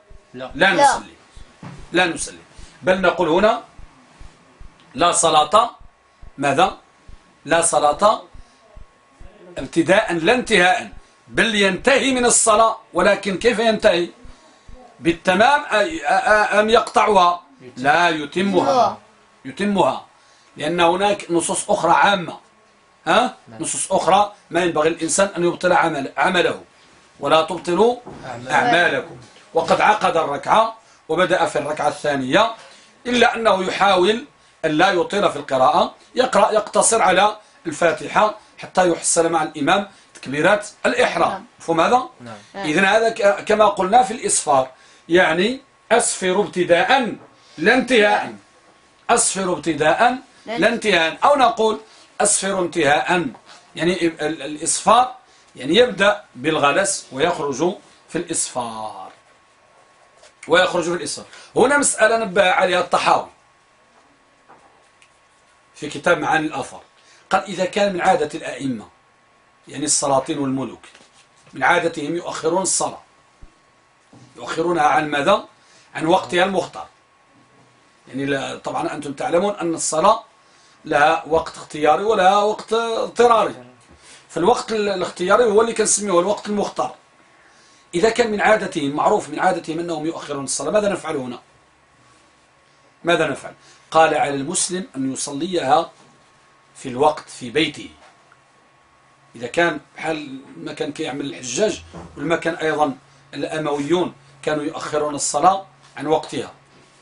لا نسلم، بل نقول هنا لا صلاة ماذا؟ لا صلاة ابتداء لا انتهاء، بل ينتهي من الصلاة، ولكن كيف ينتهي؟ بالتمام أم يقطعها؟ لا، يتمها، لأن هناك نصوص أخرى عامة، نصوص أخرى ما ينبغي الإنسان أن يبطل عمله، ولا تبطلوا أعمالكم. وقد عقد الركعة وبدأ في الركعة الثانية، إلا أنه يحاول أن لا يطيل في القراءة، يقتصر على الفاتحة حتى يحصل مع الإمام تكبيرات الإحرام. مفهوم هذا؟ إذن هذا كما قلنا في الإسفار، يعني أسفر ابتداء لا انتهاء، أسفر ابتداء لا انتهاء، أو نقول أسفر انتهاء. يعني الإسفار يعني يبدأ بالغلس ويخرج في الإسفار، هنا مسألة نبه عليها الطحاوي في كتاب معاني الآثار، قال إذا كان من عادة الأئمة، يعني السلاطين والملوك، من عادتهم يؤخرون الصلاة، يؤخرونها عن ماذا؟ عن وقتها المختار. يعني طبعا أنتم تعلمون أن الصلاة لها وقت اختياري ولها وقت اضطراري، فالوقت الاختياري هو اللي كنسميه الوقت المختار. إذا كان من عادتهم، معروف من عادتهم أنهم يؤخرون الصلاة، ماذا نفعل هنا؟ ماذا نفعل؟ قال على المسلم أن يصليها في الوقت في بيته. إذا كان بحال ما كان كيعمل الحجاج، والما كان أيضا الأمويون كانوا يؤخرون الصلاة عن وقتها،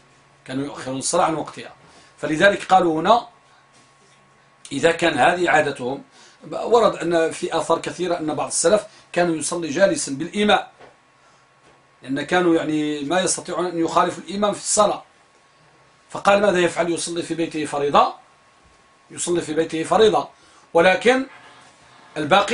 فلذلك قالوا هنا إذا كان هذه عادتهم، ورد أن في آثار كثيرة أن بعض السلف كانوا يصلي جالسا بالإماء، لأن كانوا يعني ما يستطيعون أن يخالفوا الإمام في الصلاة، فقال ماذا يفعل؟ يصلي في بيته فريضة، ولكن الباقي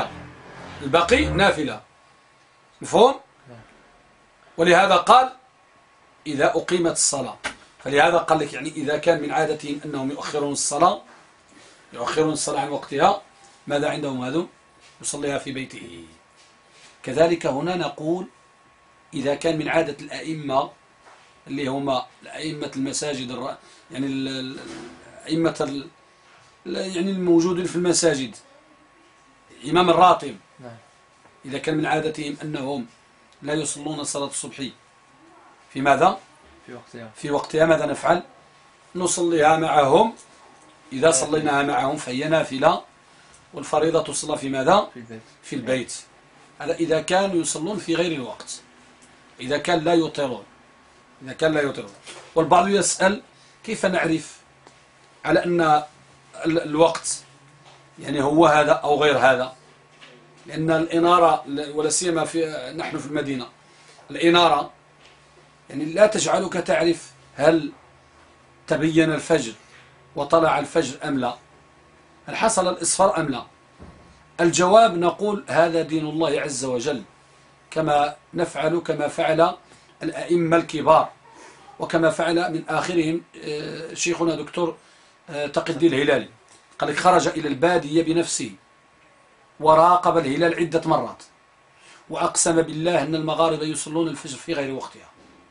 نافلة، مفهوم؟ ولهذا قال إذا أقيمت الصلاة، فلهذا قال لك يعني إذا كان من عادتهم أنهم يؤخرون الصلاة عن وقتها، ماذا عندهم هذا؟ يصليها في بيته. كذلك هنا نقول إذا كان من عادة الأئمة اللي هم أئمة المساجد، يعني أئمة يعني الموجودين في المساجد، إمام الراتب، إذا كان من عادتهم أنهم لا يصلون صلاة الصبح في ماذا؟ في وقتها ماذا نفعل؟ نصليها معهم. إذا صليناها معهم فهي نافلة، والفريضة تصلى في ماذا؟ في البيت. هذا إذا كانوا يصلون في غير الوقت، إذا كان لا يطيرون. والبعض يسأل كيف نعرف على أن الوقت يعني هو هذا أو غير هذا؟ لأن الإنارة، ولا سيما نحن في المدينة، الإنارة يعني لا تجعلك تعرف هل تبين الفجر وطلع الفجر أم لا، هل حصل الإصفار أم لا. الجواب نقول هذا دين الله عز وجل، كما فعل الأئمة الكبار، وكما فعل من آخرهم شيخنا دكتور تقي الدين الهلالي، قال لك خرج إلى البادية بنفسه وراقب الهلال عدة مرات، وأقسم بالله أن المغاربة يصلون الفجر في غير وقتها.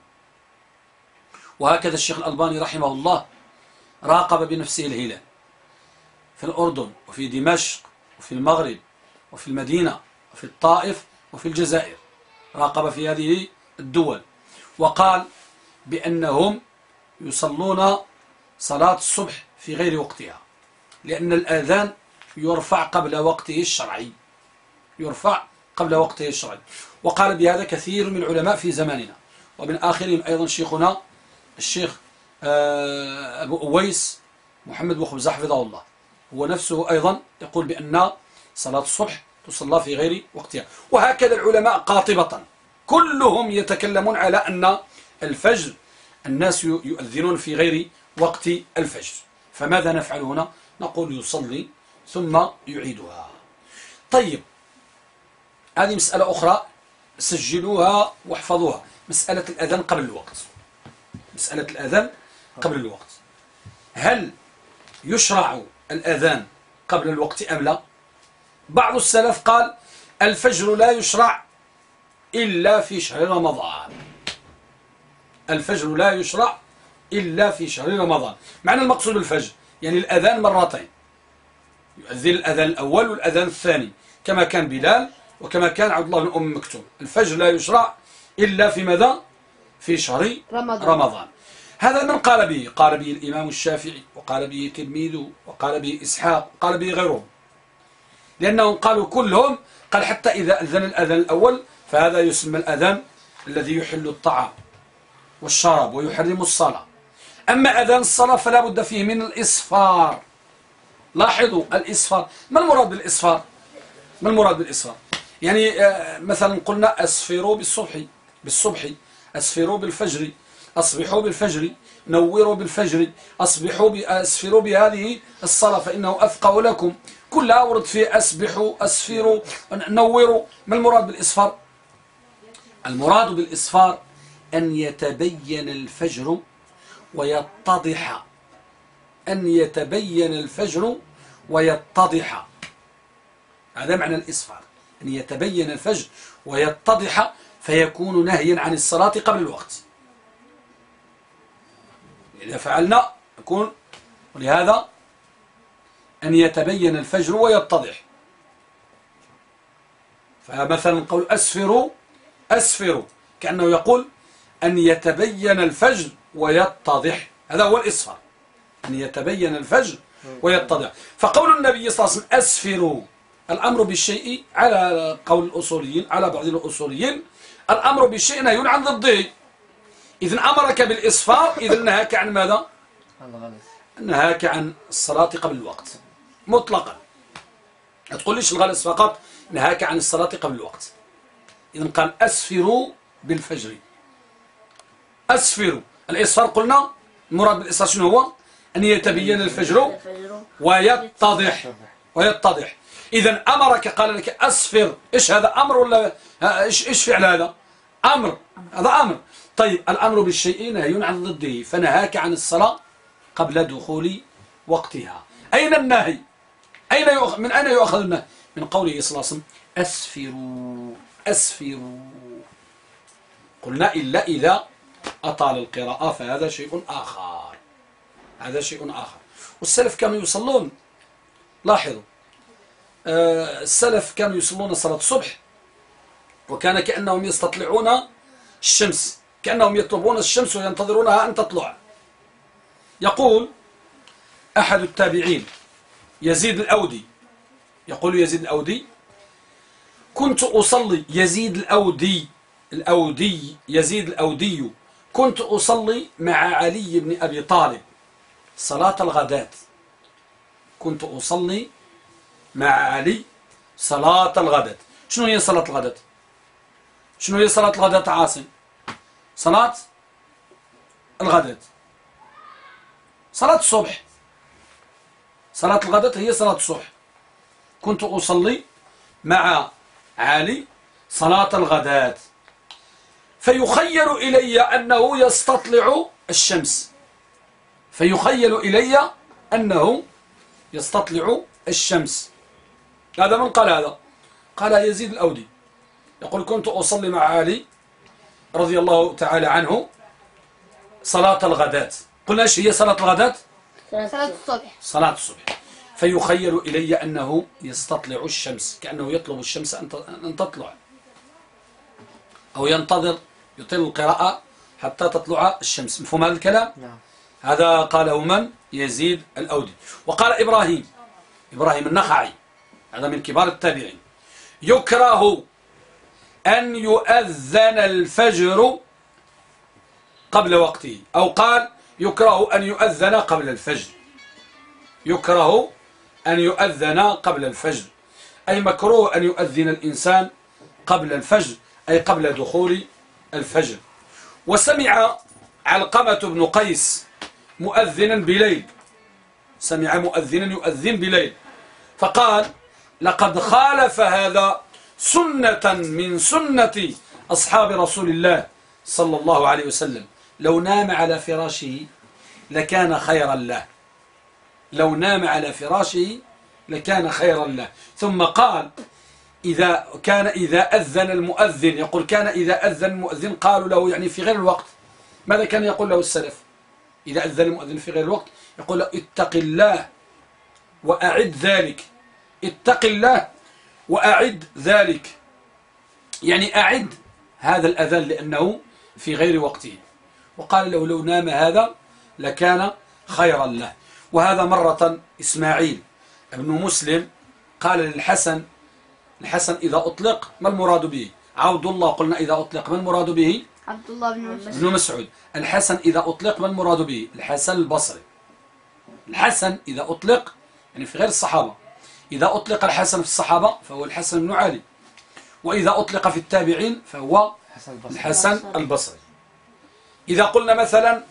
وهكذا الشيخ الألباني رحمه الله راقب بنفسه الهلال في الأردن وفي دمشق وفي المغرب وفي المدينة وفي الطائف وفي الجزائر، راقب في هذه الدول، وقال بأنهم يصلون صلاة الصبح في غير وقتها، لأن الآذان يرفع قبل وقته الشرعي، وقال بهذا كثير من العلماء في زماننا، ومن آخرهم أيضا شيخنا الشيخ أبو أويس محمد بوخبزة حفظه الله، هو نفسه أيضا يقول بأن صلاة الصبح تصلى في غير وقتها. وهكذا العلماء قاطبة كلهم يتكلمون على أن الفجر الناس يؤذنون في غير وقت الفجر، فماذا نفعل هنا؟ نقول يصلي ثم يعيدها. طيب، هذه مسألة أخرى سجلوها واحفظوها، مسألة الأذان قبل الوقت. مسألة الأذان قبل الوقت، هل يشرع الأذان قبل الوقت أم لا؟ بعض السلف قال الفجر لا يشرع إلا في شهر رمضان. الفجر لا يشرع إلا في شهر رمضان. معنى المقصود بالفجر يعني الأذان مرتين، يؤذن الأذان الأول والأذان الثاني، كما كان بلال وكما كان عبد الله بن أم مكتوم. الفجر لا يشرع إلا في ماذا؟ في شهر رمضان. هذا من قال به؟ قال به الإمام الشافعي، وقال به تلميذه، وقال به إسحاق، وقال به غيرهم، لأنهم قالوا كلهم، قال حتى إذا أذن الأذان الأول فهذا يسمى الأذان الذي يحل الطعام والشراب ويحرم الصلاة. أما أذان الصلاة فلا بد فيه من الإصفار. لاحظوا الإصفار، ما المراد بالإصفار؟ ما المراد بالإصفار؟ يعني مثلا قلنا أسفروا بالصبح، أسفروا بالفجر، أصبحوا بالفجر، نوروا بالفجر، أسفروا بهذه الصلاة فإنه أثقل لكم. كلها ورد في أسبحوا، أسفروا، نوروا. ما المراد بالإصفار؟ المراد بالإصفار أن يتبين الفجر ويتضح، أن يتبين الفجر ويتضح. هذا معنى الإصفار، أن يتبين الفجر ويتضح، فيكون نهيا عن الصلاة قبل الوقت. إذا فعلنا يكون، ولهذا أن يتبين الفجر ويتضح. فمثلا قول أسفروا كأنه يقول أن يتبين الفجر ويتضح، هذا هو الإصفار، أن يتبين الفجر ويتضح. فقول النبي صلى الله عليه وسلم أسفروا، الأمر بالشيء على قول الأصوليين، على بعض الأصوليين الأمر بالشيء نهي عن ضده. إذن أمرك بالإصفار، إذن نهاك عن ماذا؟ نهاك عن الصلاة قبل الوقت مطلقا. لا تقوليش الغلس فقط، نهاك عن الصلاة قبل الوقت. إذن قال أسفروا بالفجر، أسفروا. الإصفار قلنا المراد بالإصفار شنو هو؟ أن يتبين الفجر ويتضح. إذن أمرك، قال لك أسفر. إيش هذا؟ أمر ولا إيش فعل هذا؟ أمر، هذا أمر. طيب، الأمر بالشيء نهي عن ضده، فنهاك عن الصلاة قبل دخول وقتها. أين النهي؟ من أين يؤخذ النهي؟ من قوله صلى الله عليه وسلم أسفروا. قلنا إلا إذا أطال القراءة فهذا شيء آخر، والسلف كانوا يصلون، لاحظوا السلف كانوا يصلون صلاة الصبح، وكان كأنهم يستطلعون الشمس، كأنهم يطلبون الشمس وينتظرونها أن تطلع. يقول أحد التابعين يزيد الأودي، يقول يزيد الأودي كنت أصلي، يزيد الأودي كنت أصلي مع علي بن أبي طالب صلاة الغداة. كنت أصلي مع علي صلاة الغداة. شنو هي صلاة الغداة؟ شنو هي صلاة الغداة عاصم؟ صلاة الغداة، صلاة الصبح. صلاة الغداة هي صلاة الصبح. كنت أصلي مع علي صلاة الغداة، فيخيل إلي أنه يستطلع الشمس. هذا من قال هذا؟ قال يزيد الأودي، يقول كنت أصلي مع علي رضي الله تعالى عنه صلاة الغداة. قلنا ايش هي صلاة الغداة؟ صلاة الصبح. فيخيل إلي أنه يستطلع الشمس، كأنه يطلب الشمس أن تطلع، أو ينتظر يطيل القراءة حتى تطلع الشمس. مفهوم هذا الكلام؟ نعم. هذا قاله من؟ يزيد الأودي. وقال إبراهيم النخعي، هذا من كبار التابعين، يكره أن يؤذن الفجر قبل وقته، أو قال يكره أن يؤذن قبل الفجر. يكره أن يؤذن قبل الفجر، أي مكروه أن يؤذن الإنسان قبل الفجر، أي قبل دخول الفجر. وسمع علقمة بن قيس مؤذنا بليل، سمع مؤذنا يؤذن بليل، فقال لقد خالف هذا سنة من سنة أصحاب رسول الله صلى الله عليه وسلم، لو نام على فراشه لكان خيرا له، لو نام على فراشه لكان خيرا له. ثم قال إذا أذن المؤذن، يقول كان إذا أذن المؤذن قالوا له يعني في غير الوقت، ماذا كان يقول له السلف؟ إذا أذن المؤذن في غير الوقت يقول له اتق الله وأعد ذلك، اتق الله وأعد ذلك، يعني أعد هذا الأذان لأنه في غير وقته. وقال له لو نام هذا لكان خيرا له. وهذا مرة إسماعيل ابن مسلم قال للحسن، الحسن إذا أطلق ما المراد به؟ عبد الله قلنا إذا أطلق ما المراد به؟ عبد الله بن مسعود. الحسن إذا أطلق ما المراد به؟ الحسن البصري. الحسن إذا أطلق يعني في غير الصحابة، إذا أطلق الحسن في الصحابة فهو الحسن بن علي، وإذا أطلق في التابعين فهو الحسن البصري. إذا قلنا مثلا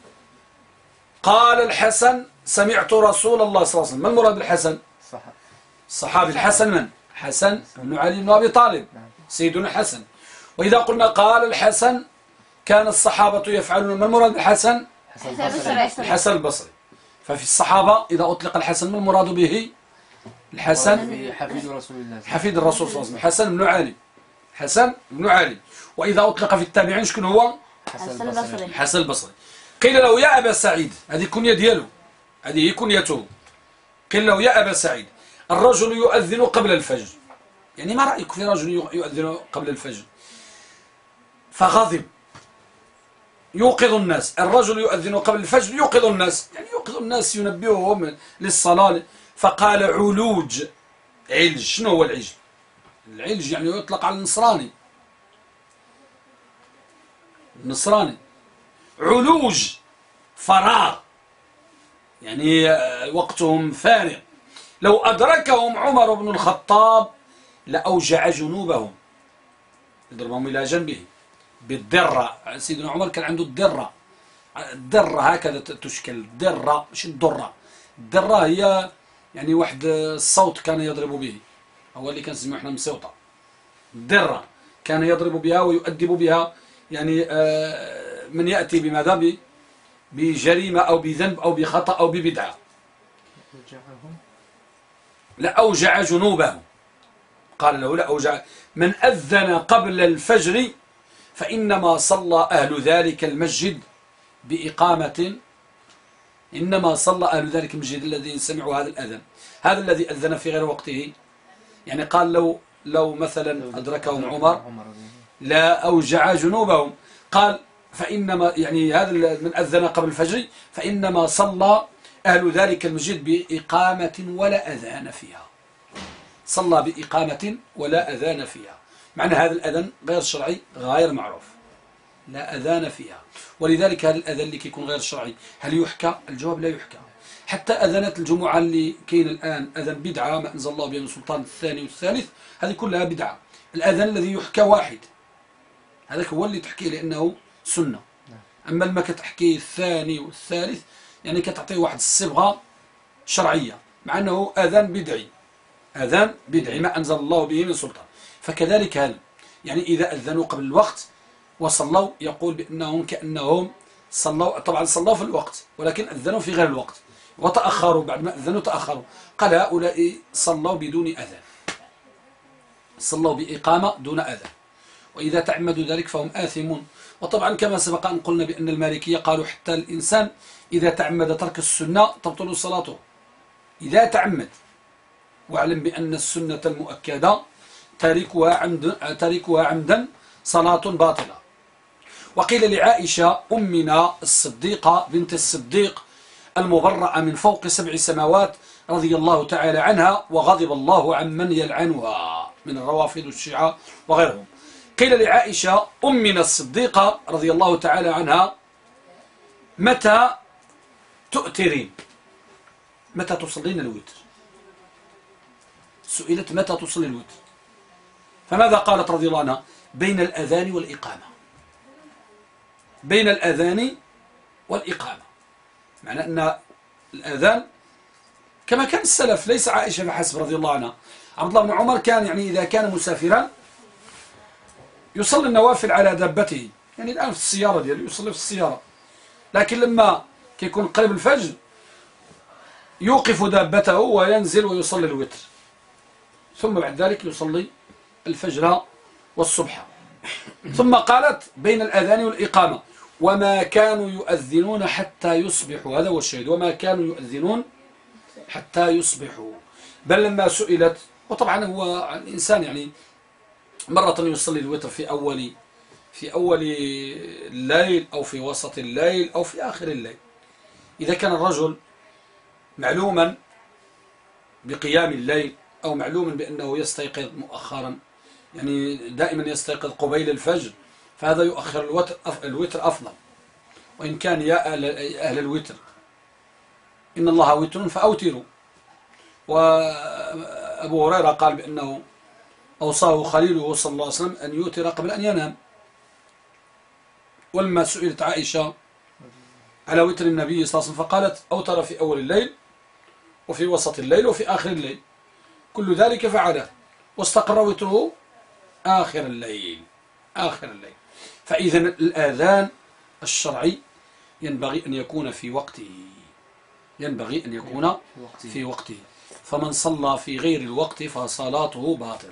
قال الحسن سمعت رسول الله صلى الله عليه وسلم، ما المراد بالحسن؟ الصحابي الحسن من؟ حسن بن علي بن أبي طالب سيدنا الحسن. وإذا قلنا قال الحسن كان الصحابة يفعلون، ما المراد بالحسن؟ الحسن البصري. ففي الصحابة إذا أطلق الحسن ما المراد به؟ الحسن حفيد رسول الله، حفيد الرسول صلى الله عليه وسلم، حسن بن علي، حسن بن علي. وإذا أطلق في التابعين شكون هو؟ حسن البصري. قيل له يا أبا سعيد، هذه كنية دياله، هذه هي كنيته. قيل له يا أبا سعيد الرجل يؤذن قبل الفجر، يعني ما رأيك في رجل يؤذن قبل الفجر؟ فغضب، يوقظ الناس، الرجل يؤذن قبل الفجر يوقظ الناس، يعني يوقظ الناس ينبههم للصلاة. فقال علوج، علج، شنو هو العجل؟ العلج يعني يطلق على النصراني، النصراني. علوج فراغ، يعني وقتهم فارغ. لو أدركهم عمر بن الخطاب لأوجع جنوبهم، يضربهم إلى جنبه بالدرة. سيدنا عمر كان عنده الدرة، الدرة هكذا تشكل، الدرة مش الدرة، الدرة هي يعني واحد الصوت كان يضرب به، هو اللي كان نسميه احنا مسوطة. الدرة كان يضرب بها ويؤدب بها يعني من يأتي بماذا؟ بجريمة أو بذنب أو بخطأ أو ببدعة. لأوجع جنوبه، قال له لأوجع. من أذن قبل الفجر فإنما صلى أهل ذلك المسجد بإقامة، إنما صلى أهل ذلك المسجد الذي سمعوا هذا الأذان، هذا الذي أذن في غير وقته. يعني قال لو مثلا أدركهم عمر لا أوجع جنوبهم. قال فإنما يعني هذا من أذن قبل الفجر فإنما صلى أهل ذلك المسجد بإقامة ولا أذان فيها، صلى بإقامة ولا أذان فيها. معنى هذا الأذان غير شرعي غير معروف، لا أذان فيها. ولذلك هذا الأذان اللي كيكون غير شرعي هل يحكى؟ الجواب لا يحكى. حتى أذانات الجمعة اللي كاين الآن أذان بدعة ما أنزل الله بها من سلطان، الثاني والثالث، هذه كلها بدعة. الأذان الذي يحكى واحد، هذاك هو اللي تحكيه لأنه سنة. أما لما كتحكي الثاني والثالث يعني كتعطيه واحد الصبغة شرعية، مع أنه أذان بدعي، أذان بدعي ما أنزل الله به من سلطان. فكذلك هذا يعني إذا أذنوا قبل الوقت وصلوا يقول بأنهم كأنهم صلوا، طبعا صلوا في الوقت ولكن أذنوا في غير الوقت وتأخروا، بعد ما أذنوا تأخروا. قال هؤلاء صلوا بدون أذان، صلوا بإقامة دون أذان، وإذا تعمدوا ذلك فهم آثمون. وطبعا كما سبق أن قلنا بأن المالكية قالوا حتى الإنسان إذا تعمد ترك السنة تبطل صلاته إذا تعمد. واعلم بأن السنة المؤكدة تاركها عمدا صلاة باطلة. وقيل لعائشة أمنا الصديقة بنت الصديق المبرأة من فوق 7 سماوات رضي الله تعالى عنها وغضب الله عمن يلعنها من الروافض والشيعة وغيرهم. قيل لعائشة أمنا الصديقة رضي الله تعالى عنها متى تؤترين، متى تصلين الوتر؟ سئلت متى تصلي الوتر، فماذا قالت رضي الله عنها؟ بين الأذان والإقامة، بين الأذان والإقامة. معنى أن الأذان كما كان السلف، ليس عائشة فحسب رضي الله عنها. عبد الله بن عمر كان يعني إذا كان مسافرا يصلي النوافل على دابته، يعني الآن في السيارة ديالو يصلي في السيارة، لكن لما كيكون قريب الفجر يوقف دابته وينزل ويصلي الوتر، ثم بعد ذلك يصلي الفجر والصبح. ثم قالت بين الأذان والإقامة وما كانوا يؤذنون حتى يصبحوا، هذا هو الشاهد، وما كانوا يؤذنون حتى يصبحوا. بل لما سئلت، وطبعا هو الإنسان يعني مرة يصلي الوتر في أول الليل أو في وسط الليل أو في آخر الليل. إذا كان الرجل معلوما بقيام الليل أو معلوما بأنه يستيقظ مؤخرا، يعني دائما يستيقظ قبيل الفجر، فهذا يؤخر الوتر أفضل. وإن كان يا أهل الوتر إن الله وتر فأوتروا. وأبو هريرة قال بأنه أوصاه خليله صلى الله عليه وسلم أن يوتر قبل أن ينام. ولما سئلت عائشة على وتر النبي صلى الله عليه وسلم فقالت أوتر في أول الليل وفي وسط الليل وفي آخر الليل، كل ذلك فعله، واستقر وتره آخر الليل. فإذا الآذان الشرعي ينبغي أن يكون في وقته، فمن صلى في غير الوقت فصلاته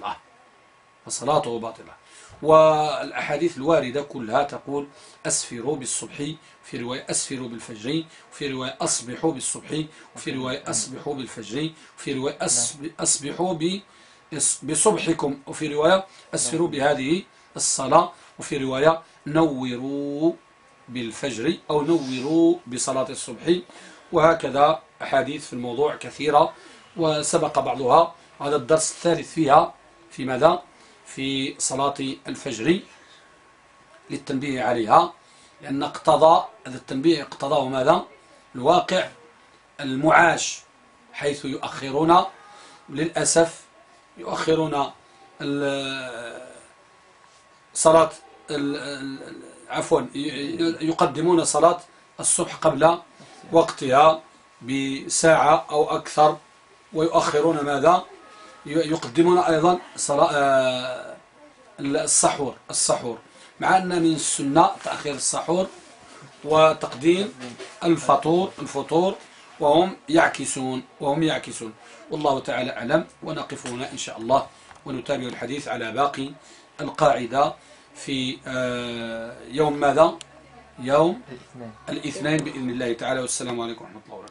باطلة. والأحاديث الواردة كلها تقول أسفروا بالصبح، في رواية أسفروا بالفجر، وفي رواية أصبحوا بالصبح، وفي رواية أصبحوا بالفجر، وفي رواية أصبحوا بصبحكم، وفي رواية أسفروا بهذه الصلاة، وفي رواية نوروا بالفجر أو نوروا بصلاة الصبح. وهكذا أحاديث في الموضوع كثيرة وسبق بعضها. هذا الدرس الثالث فيها في ماذا؟ في صلاة الفجر للتنبيه عليها، لأن هذا التنبيه اقتضاه ماذا؟ الواقع المعاش، حيث يؤخرون للأسف صلاة يقدمون صلاة الصبح قبل وقتها بساعة أو أكثر، ويؤخرون ماذا؟ يقدمون أيضا صلاة السحور، مع أن من السنة تأخير السحور وتقديم الفطور، وهم يعكسون. والله تعالى أعلم. ونقف هنا إن شاء الله ونتابع الحديث على باقي القاعدة في يوم ماذا؟ يوم الاثنين بإذن الله تعالى. والسلام عليكم ورحمة الله وبركاته.